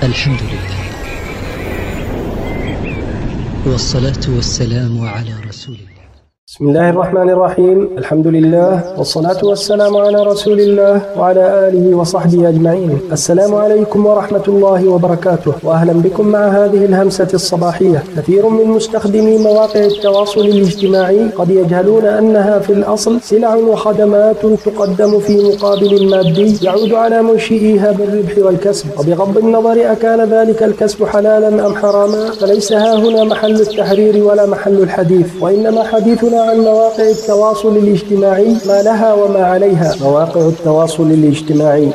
الحمد لله، والصلاة والسلام على رسول الله. بسم الله الرحمن الرحيم. الحمد لله والصلاة والسلام على رسول الله وعلى آله وصحبه أجمعين. السلام عليكم ورحمة الله وبركاته، وأهلا بكم مع هذه الهمسة الصباحية. كثير من مستخدمي مواقع التواصل الاجتماعي قد يجهلون أنها في الأصل سلع وخدمات تقدم في مقابل مادي يعود على منشئيها بالربح والكسب، وبغض النظر أكان ذلك الكسب حلالا أم حراما فليس ها هنا محل التحرير ولا محل الحديث، وإنما حديثنا عن مواقع التواصل الاجتماعي ما لها وما عليها. مواقع التواصل الاجتماعي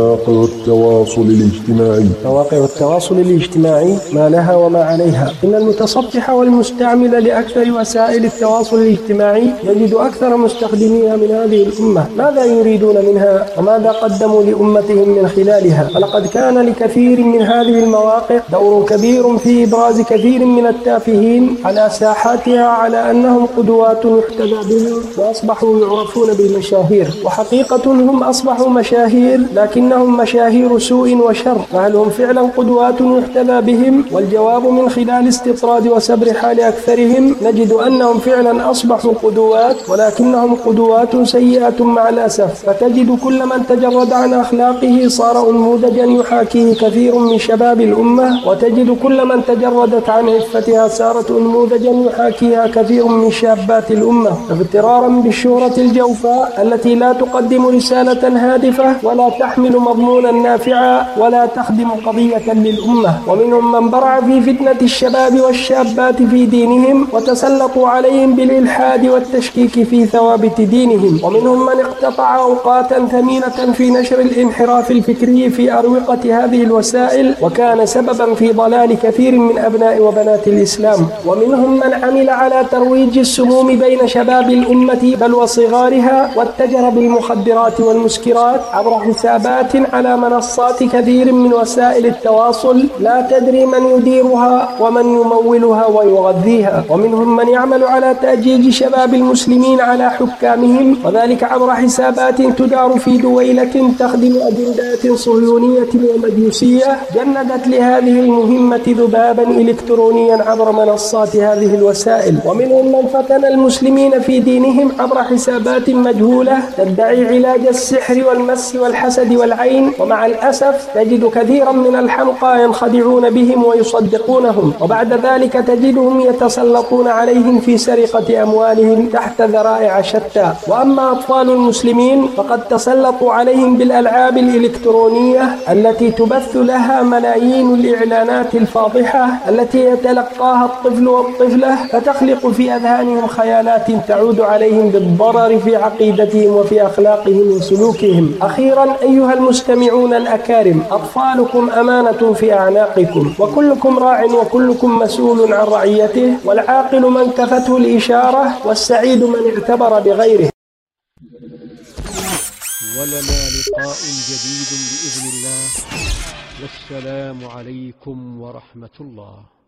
ما لها وما عليها. إن المتصفح والمستعمل لأكثر وسائل التواصل الاجتماعي يجد أكثر مستخدميها من هذه الأمة ماذا يريدون منها وماذا قدموا لأمتهم من خلالها. فلقد كان لكثير من هذه المواقع دور كبير في إبراز كثير من التافهين على ساحاتها على أنهم قدوات يحتذى بهم، وأصبحوا يعرفون بالمشاهير، وحقيقة هم أصبحوا مشاهير لكنهم مشاهير سوء وشر. فهل هم فعلا قدوات يحتذى بهم؟ والجواب من خلال استطراد وسبر حال أكثرهم نجد أنهم فعلا أصبحوا قدوات، ولكنهم قدوات سيئة مع الأسف. فتجد كل من تجرد عن أخلاقه صار أنموذجا يحاكيه كثير من شباب الأمة، وتجد كل من تجردت عن عفتها صارت أنموذجا يحاكيها كثير من شابات الأمة، اغترارا بالشهرة الجوفاء التي لا تقدم رسالة هادفة ولا تحمل مضمونا نافعا ولا تخدم قضية للأمة. ومنهم من برع في فتنة الشباب والشابات في دينهم وتسلطوا عليهم بالإلحاد والتشكيك في ثوابت دينهم، ومنهم من اقتطع أوقاتا ثمينة في نشر الانحراف الفكري في أروقة هذه الوسائل وكان سببا في ضلال كثير من أبناء وبنات الإسلام، ومنهم من عمل على ترويج السموم بين شباب الأمة بل وصغارها واتجر بالمخدرات والمسكرات عبر حسابات على منصات كثير من وسائل التواصل لا تدري من يديرها ومن يمولها ويغذيها. ومنهم من يعمل على تأجيج شباب المسلمين على حكامهم، وذلك عبر حسابات تدار في دويلة تخدم أجندات صهيونية ومجوسية جندت لهذه المهمة ذبابا إلكترونيا عبر منصات هذه الوسائل. ومنهم من فتن المسلمين في دينهم عبر حسابات مجهولة تدعي علاج السحر والمس والحسد والعين، ومع الأسف تجد كثيرا من الحمقى ينخدعون بهم ويصدقونهم، وبعد ذلك تجدهم يتسلطون عليهم في سرقة أموالهم تحت ذرائع شتى. وأما أطفال المسلمين فقد تسلطوا عليهم بالألعاب الإلكترونية التي تبث لها ملايين الإعلانات الفاضحة التي يتلقاها الطفل والطفلة فتخلق في أذهانهم خيالات تعود عليهم بالضرر في عقيدتهم وفي أخلاقهم وسلوكهم. أخيرا أيها المستمعون الأكارم، أطفالكم أمانة في أعناقكم، وكلكم راع وكلكم مسؤول عن رعيته، والعاقل من كفته الإشارة والسعيد من اعتبر بغيره. ولنا لقاء جديد بإذن الله، والسلام عليكم ورحمة الله.